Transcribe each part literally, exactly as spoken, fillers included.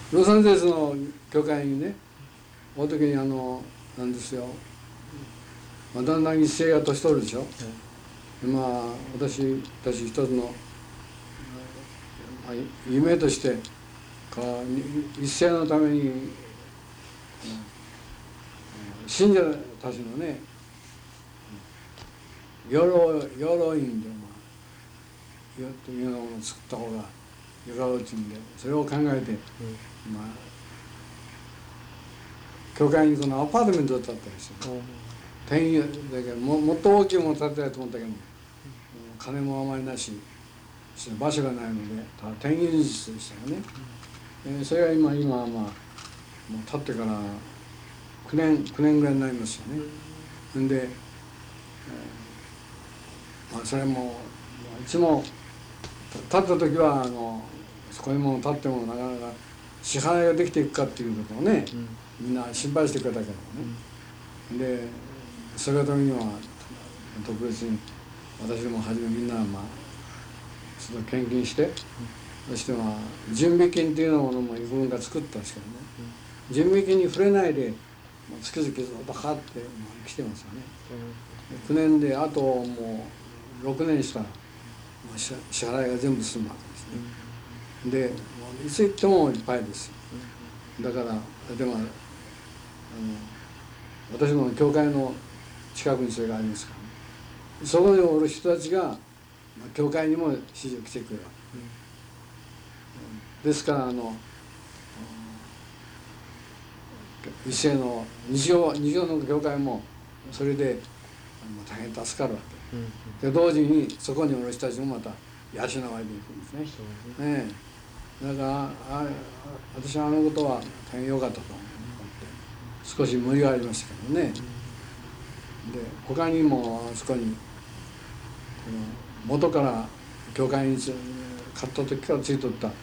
ロサンゼルスの教会にね、おる時にあのなんですよ、まあ、だんだん一世が年取るでしょ、はい、まあ私たち一つの、まあ、夢として一世のために、うん、信者たちのね養老養老院で、まあ、というようなものを作った方がよかろうっていうんで、それを考えて、うん、まあ教会にこのアパートメントだったんですよ。転院だけど も, もっと大きいものを建てたいと思ったけど、うん、金もあまりなし、場所がないので、ただ転院室でしたよね。うん、えー、それが今今はまあもう建ってからきゅうねんきゅうねんぐらいになりますよね。うん、で、えー、まあそれもいつも建った時はあのそこにも建ってもなかなか支払いができていくかっていうことをね、うん、みんな心配してくれたけどね。うん、でそれのためには特別に私どもはじめみんなはまあその献金して、うん、そしてまあ準備金っていうようなものも自分が作ったんですけどね、うん、準備金に触れないで月々ずっとかかって来てますよね。きゅうねんであともうろくねんしたら支払いが全部済むわけですね。うん、でいつ行ってもいっぱいです。だからでもあの私の教会の近くにそれがありますから、ね、そこにおる人たちが教会にも支持を来てくれるわけ、うん、ですからあの一世の日曜日曜の教会もそれで大変助かるわけ、うんうん、で同時にそこにおる人たちもまた養われていくんですね。そうね、ねだからあ私はあのことは大変良かったと思って少し無理がありましたけどね。で他にもそこに元から教会に買った時からついとったこ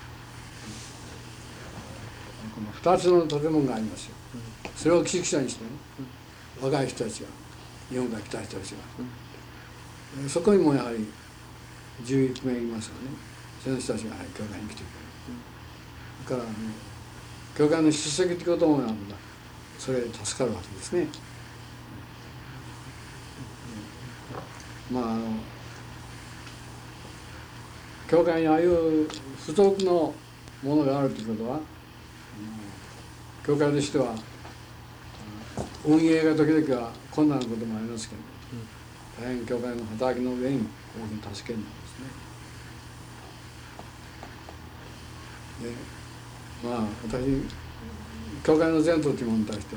のふたつの建物がありますよ。それを寄宿舎にしてね、若い人たちが日本から来た人たちがそこにもやはりじゅういちめいいますよね。その人たちがやはり教会に来てくれる。だから、ね、教会の出席ってこともなんだそれで助かるわけですね。まああの教会にああいう付属のものがあるということは、教会としては運営が時々は困難なこともありますけど、大変教会の働きの上に大きな助けになるんですね。でまあ私教会の前途というものに対しては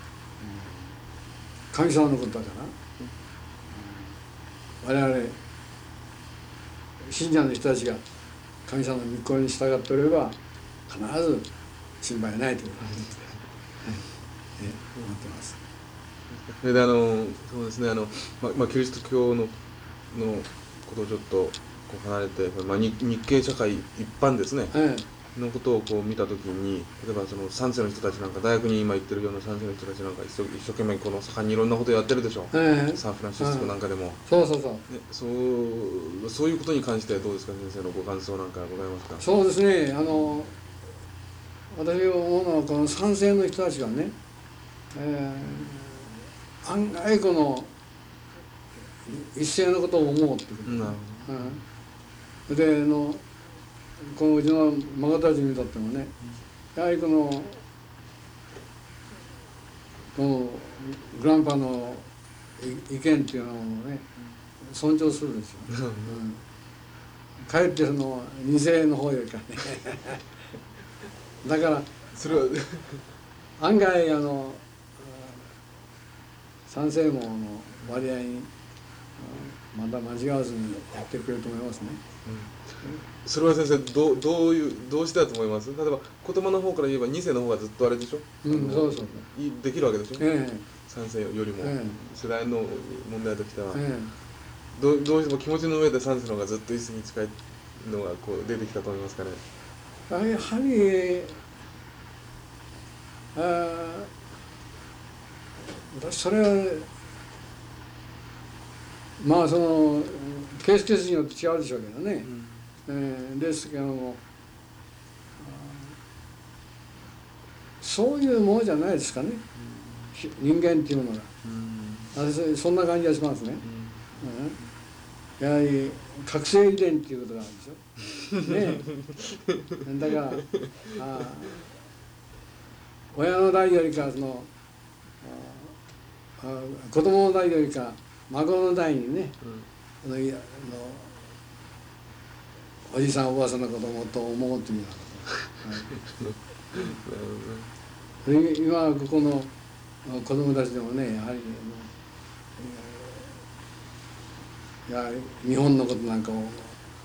神様のことだから、我々信者の人たちが神様の御声に従っておれば必ず心配ないということですね。はい、思ってます。 それであのそうですねあの、ままあ、キリスト教ののことをちょっとこう離れて、まあ、日, 日系社会一般ですね、はい、のことをこう見たときに、例えばその三世の人たちなんか大学に今行ってるような三世の人たちなんか一生, 一生懸命この盛んにいろんなことをやってるでしょう、はい、サンフランシスコなんかでも、はい、 そうそうそう、 ね、そうそういうことに関してはどうですか、先生のご感想なんかございますか。 そうですね、あの私が思うのはこの三世の人たちがね、えー、案外この一世のことを思うっていうこと、うん、なるほど、うん、でのこのうちの孫たちにとってもね、やはりこのこのグランパの意見っていうのをね尊重するんですよ、うん、かえってその二世の方よりかねだからそれは案外あの三世門の割合にまだ間違わずにやってくれると思いますね、 うん、それは先生 ど, どういうどうしてだと思います。例えば言葉の方から言えば二世の方がずっとあれでしょ、 うん、そうそうできるわけでしょ、 ええ、 三世よりも、ええ、世代の問題ときては、 ええ、 ど, どうしても気持ちの上で三世の方がずっと一世に近いのがこう出てきたと思いますかね。 やはりあ私それはまあそのケースケースによって違うでしょうけどね、うん、えー、ですけどもそういうものじゃないですかね、人間っていうものが。私そんな感じがしますね。うん、やはり覚醒遺伝っていうことがあるでしょ。ね、だからあ親の代よりかそのあ子供の代よりか孫の代にね、うん、あのあのおじさんおばあさんの子供と思うというようなこと、はい、今ここの子供たちでもね、やはりやはり日本のことなんかを、まあ、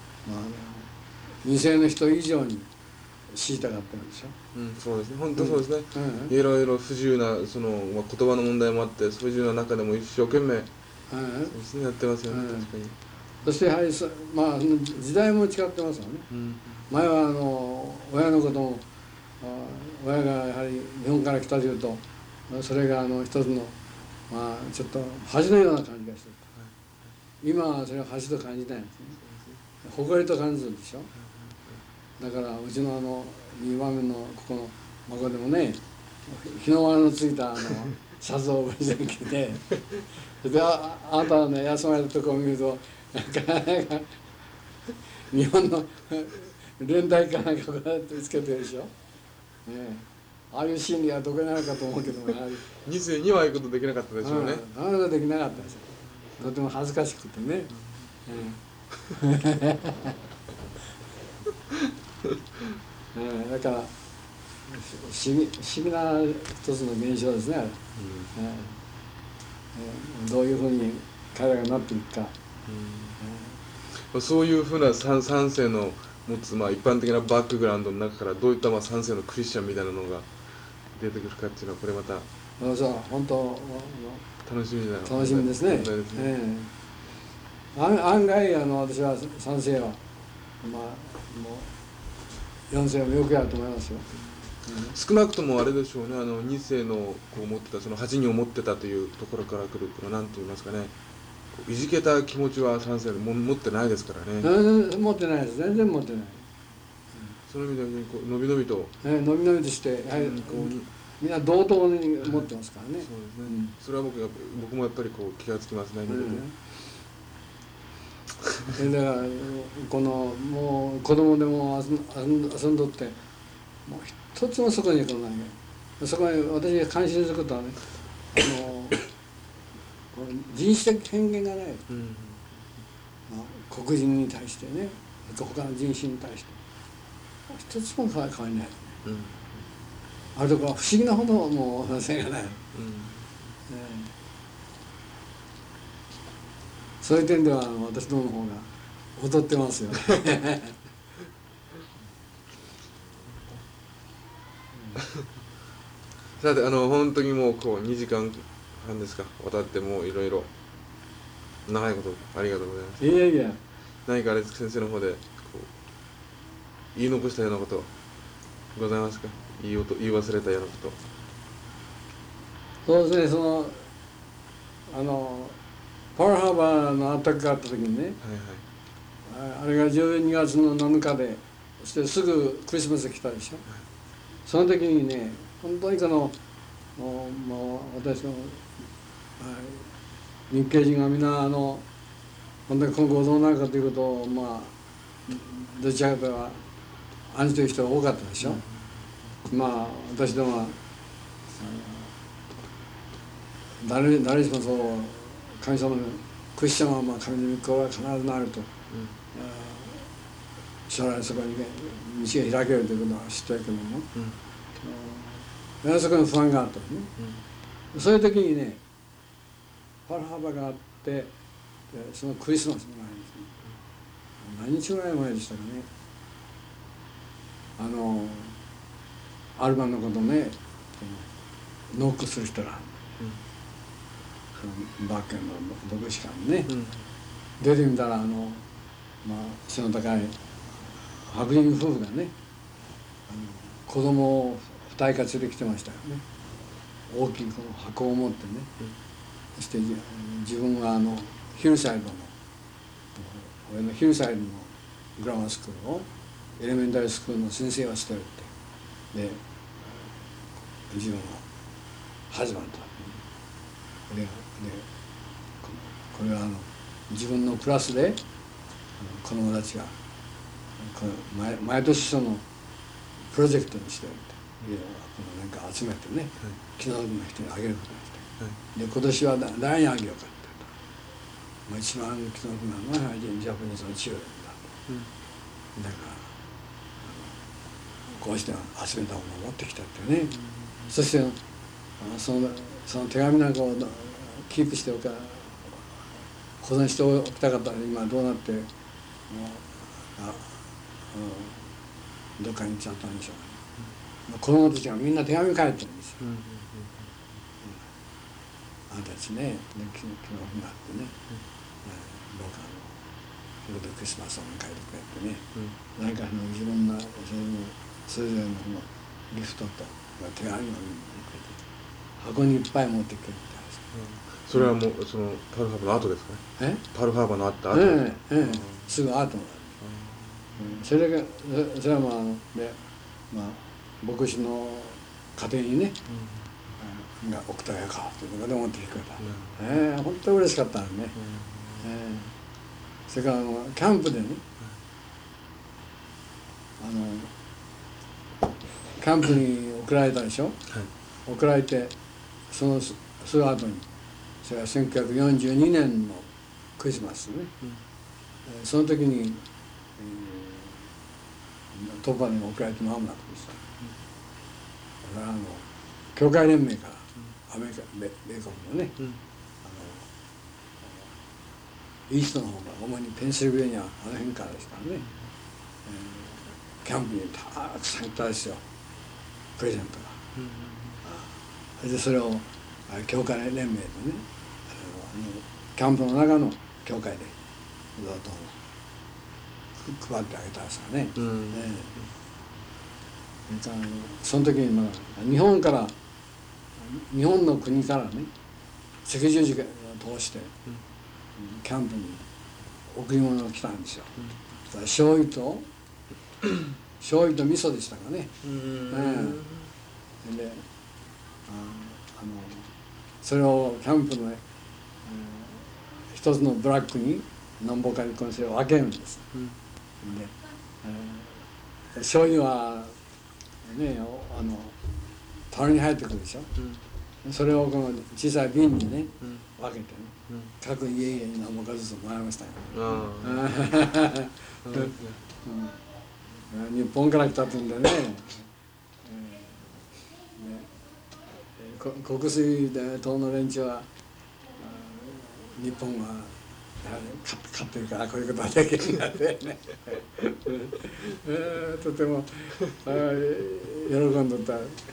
二世の人以上に知りたかったんでしょ。 うん、そうですね、本当そうですね、うん、いろいろ不自由なその、まあ、言葉の問題もあって不自由な中でも一生懸命、うん、そうですね、やってますよね、うん、確かに。 そしてやはりそ、まあ、時代も違ってますよね、うん、前はあの親のことも親がやはり日本から来たというとそれがあの一つの、まあ、ちょっと恥のような感じがしてる、はい、今はそれは恥と感じないんですね、誇りと感じるでしょ。だからうちのあのにばんめのここの孫でもね、日の丸のついたあのシャツを着てで あ, あなたはね休まれたところを見ると日本の連隊かなんかこうやってつけてるでしょ、ね、ああいう心理はどこにあるかと思うけども、やはりに世にはああいうことできなかったでしょうね。 ああいうことできなかったですよ、とても恥ずかしくてね、うんうん、だから不思議、不思議な一つの現象ですね、うんうん、どういうふうに彼らがなっていくか、 うん、そういうふうな三世の持つ、まあ、一般的なバックグラウンドの中からどういったまあ三世のクリスチャンみたいなのが出てくるかっていうのはこれまたそうそう本当楽しみな楽しみですね。ですね、えー、案外あの私は三世はまあもう四世もよくやると思いますよ。 少なくともあれでしょうね、あのに世のこう持ってたそのはちにんを持ってたというところから来るこの何と言いますかね、いじけた気持ちはさん世も持ってないですからね。 全然持ってないです、全然持ってない。 その意味ではこうのびのびと、 えー、のびのびとしてやはりこうみんな同等に持ってますからね。そうですね、 うん、それは僕が僕もやっぱりこう気がつきますね、見てて。 うん、だからこのもう子供でも遊 ん, 遊んどってもう一つもそこに来ないね。そこに私が感心することはね、あの人種的偏見がない、うん、黒人に対してね、他の人種に対して一つも変わりない、うん、あれとか不思議なほどもう話がない、うん、そういう点では私どもの方が劣ってますよねさて、あの本当にもうこうにじかんはんですか渡ってもういろいろ長いことありがとうございます。 いやいや、 何かあれです先生の方でこう言い残したようなことございますか、言いおと言い忘れたようなこと。 そうですね、そのあのパールハーバーのアタックがあった時にね、はいはい、あれがじゅうにがつのなのかで、そしてすぐクリスマスが来たでしょ、はい、その時にね、本当にこのもうもう私の、はい、日系人がみんなあの本当に今後どうなるかということを、まあどちらかというと案じている人が多かったでしょ、うん、まあ私どもは誰誰しもそう神様のクリスチャンはまあ神の御子は必ずなると、うん、将来そこに道が開けるということは知ってるけども、うん、そこに不安があったね、うん、そういう時にねパールハーバーがあってそのクリスマスの前ですね、何日ぐらい前でしたかね、あのアルバンのことねノックする人が、うん、バッケンの牧師館にね、うん、出てみたらあの、まあ、背の高い白人夫婦がねあの子供をふたりか連れてきてましたよね、大きいこの箱を持ってね、うん、そして自分はあのヒルサイドの俺のヒルサイドのグラマースクールをエレメンタリースクールの先生をしてるってで自分が始まった。ででこれはあの自分のクラスで子供たちがこの 毎, 毎年そのプロジェクトにしてるっていうこのなんか集めてね、はい、気の毒な人にあげることにして、はい、で今年は誰にあげようかって、まあ、一番気の毒なのはジャパニーズのチルドレンだと、うん、だからこうして集めたものを持ってきたってね、うん、そしてそのその手紙なんかをキープしておか保存しておきたかったら今どうなってもうあ、うん、どっかに行っちゃったんでしょう、うん、子供たちがみんな手紙書いてるんですよ、うんうんうん、あなたたちね気の気があってね、うん、どうかあのクリスマスを迎えてくれってね、うん、何かの自分のそれぞれのギフトと手紙をくれて箱にいっぱい持ってくるみたいです、 うん、それはもうそのパールハーバーの後ですかね。えパールハーバーのあった後、 ええええ、すぐ後なんです、うん、それがそれはまあね、まあ、牧師の家庭にね、うん、が送ったらよかということで持ってきてくれた、うん、ええ本当に嬉しかったんね、うん、ええそれからあのキャンプでね、あのキャンプに送られたでしょ、はい、送られてそのすぐ後にそれはせんきゅうひゃくよんじゅうにねんのクリスマスね、うん、その時に、えー、トッパに送られて間もなくでした、うん、あの教会連盟から、うん、アメリカ米国のね、うん、あのイーストの方から主にペンシルベニアあの辺からですからね、うん、えー、キャンプにたくさん行ったんですよプレゼントが、うん、それでそれを教会連盟のねキャンプの中の教会でずっと配ってあげたんですよね、うんね、その時に、まあ、日本から日本の国からね赤十字を通して、うん、キャンプに贈り物が来たんですよ、うん、醤油と醤油と味噌でしたかね、うん、でああのそれをキャンプのね、一つのブラックに何本かにそれを分けるんです、うん、で、えー、醤油はねあの樽に入ってくるでしょ、うん、それをこの小さい瓶にね、うん、分けてね、うん、各家々に何本かずつもらいましたよ、うん、日本から来たっていうんでね、えー、ね国水で島の連中は日本は勝ってるからこういうことはできるんだってねとても喜んどった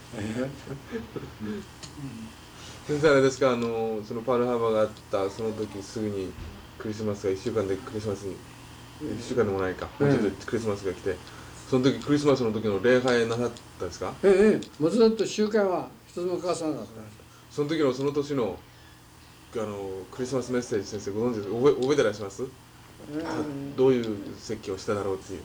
先生あれですか、あのそのパールハーバーがあったその時すぐにクリスマスがいっしゅうかんでクリスマスにいっしゅうかんでもないか、もうちょっとクリスマスが来てその時クリスマスの時の礼拝なさったですか。 ええもうずっと集会は一つも欠かさなかった。 その時のその年のあのクリスマスメッセージ先生ご存知ですか、覚え覚えてらっしゃいます、えー、どういう説教をしただろうっていう。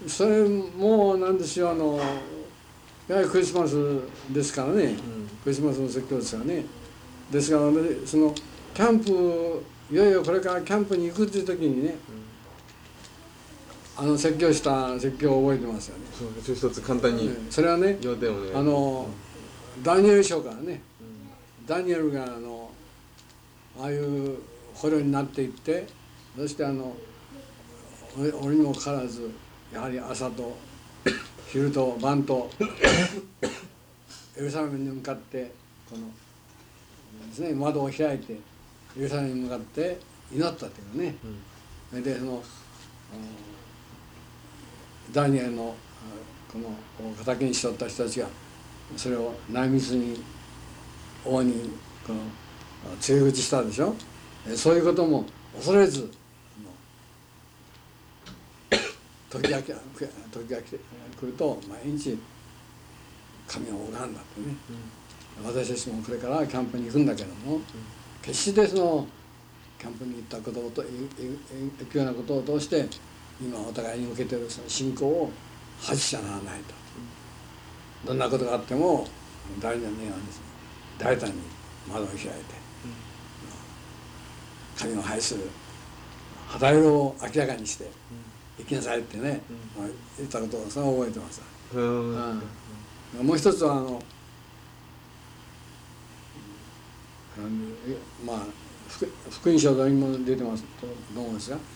それもなんですよ、あのやはりクリスマスですからね、うん、クリスマスの説教ですからね。ですから、ね、そのキャンプいよいよこれからキャンプに行くっていう時にね、うん、あの説教した説教を覚えてますよね。 そう一つ簡単に、 ね、それはね、あの、うん、ダニエル書からね、うん、ダニエルがあのああいう捕虜になっていって、そしてあの俺にもかかわらずやはり朝と昼と晩とエルサレムに向かってこのですね窓を開いてエルサレムに向かって祈ったというね、うん、でそのダニエルのこの敵にしとった人たちがそれを内密に王にこの告げ口したでしょ。そういうことも恐れず時が時が来ると毎日神を拝んだってね、うん、私たちもこれからキャンプに行くんだけども、うん、決してそのキャンプに行ったことを行くようなことを通して今お互いに受けているその信仰を恥じちゃならないと、うん、どんなことがあっても大事な願いです。大胆に窓を開いて、神を拝する旗色を明らかにして生きなさいってね、まあ、言ったことをそれは覚えてます。うん、もう一つはあのまあ福音書にも出てますと思うんですが、こ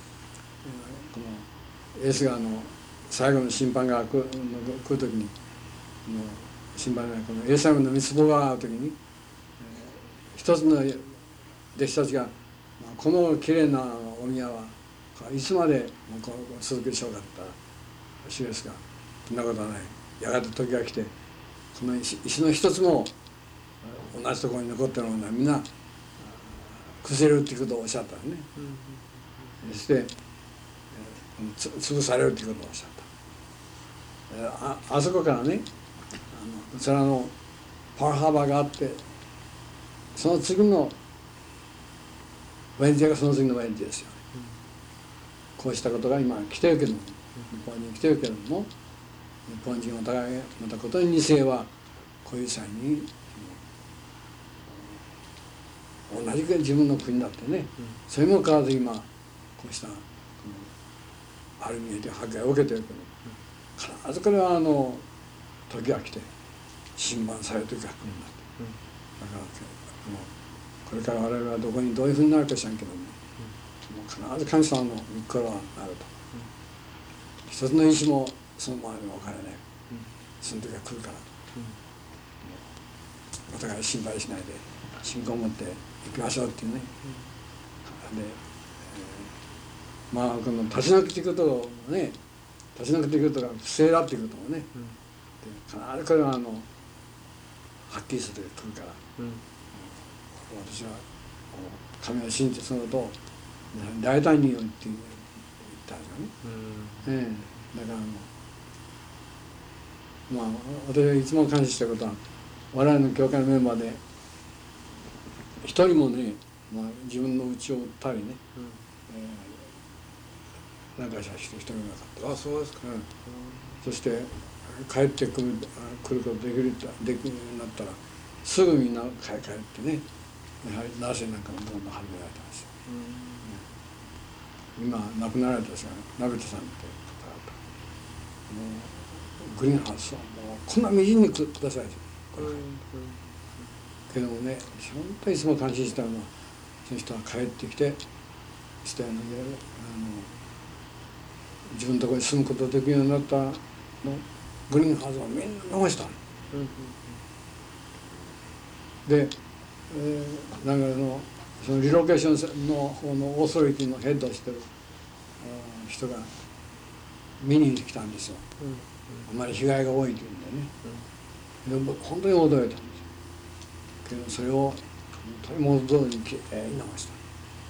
のイエスがあの最後の審判が来る来る時に審判がこのエルサレムの御壺が会う時に一つの弟子たちがこのきれいなお宮はいつまで続けしょうかった主ですが、そんなことはない、やがて時が来てこの 石, 石の一つも同じところに残ってるのはみんな崩れるっていうことをおっしゃったね、そしてつ潰されるっていうことをおっしゃった。 あ, あそこからね、あのそれらのパワーハーバーがあって、その次のウェンジがその次のウェンジですよね。こうしたことが今来てるけども、日本に来てるけども、日本人お互いまたことにに世はこういう際に同じく自分の国だってね、それも変わらず今こうしたある意味で破壊を受けてるけど、必ずこれはあの時が来て審判される時が来るんだって。だからこれから我々はどこにどういうふうになるか知らんけども、もう必ず神様の御心はなると。一つの石もそのままに置かれない、その時が来るからと。お互い心配しないで信仰を持って行きましょうっていうね。で、えー、まあこの立ち退きということをね、立ち退きということが不正だっていうこともね、で必ずこれはあのはっきりする時来るから、うん、私は神を信じてそのことを大胆に言うって言ったんですよね。うん、ええ、だからあのまあ私がいつも感謝したことは、我々の教会のメンバーで一人もね、まあ、自分の家を売ったりね、うん、えー、なんかした人一人もなかった。 あ、そうですか。うん、 そして帰ってくる来ることできるできるようになったらすぐみんな帰帰ってね、やはりナーセなんかもどんどん始められたんですよ。うん、今亡くなられたですが、鍋田さんって方々、もうグリーンハウスをもうこんなみじんにください。うんうん、けどもね、本当にいつも感心したのは、その人が帰ってきてしてあの自分のところに住むことができるようになったのグリーンハウスをみんな逃したの。うんうん、で、えー、なんかのそのリロケーションの方のオーソリティのヘッドをしてる人が見に来たんですよ。うんうん、あまり被害が多いというんでね。うん、で本当に驚いたんですよ。けどそれを本当に元通りにきれいに直した。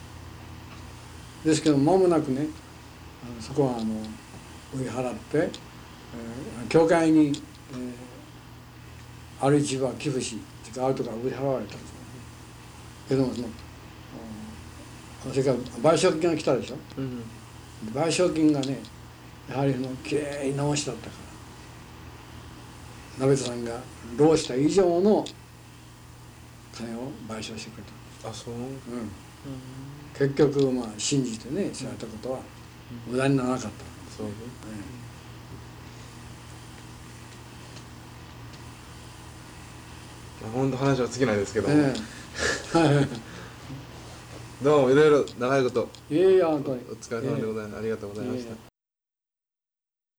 ですけど間もなくね、あのそこはあの追い払って、えー、教会に、えー、ある一部は寄付し、あるとか追い払われたんですよね。けどもそのそれから賠償金が来たでしょ。うん、賠償金がね、やはりそのきれいに直しだったから、鍋田さんが労した以上の金を賠償してくれた。 あ、そう。うん。 結局まあ信じてねされたことは無駄にならなかった。そうね。 うん、本当話は尽きないですけども。 ええ、 どうもいろいろ長いこと。 いやいや本当に。 お疲れ様でございます。ありがとうございました。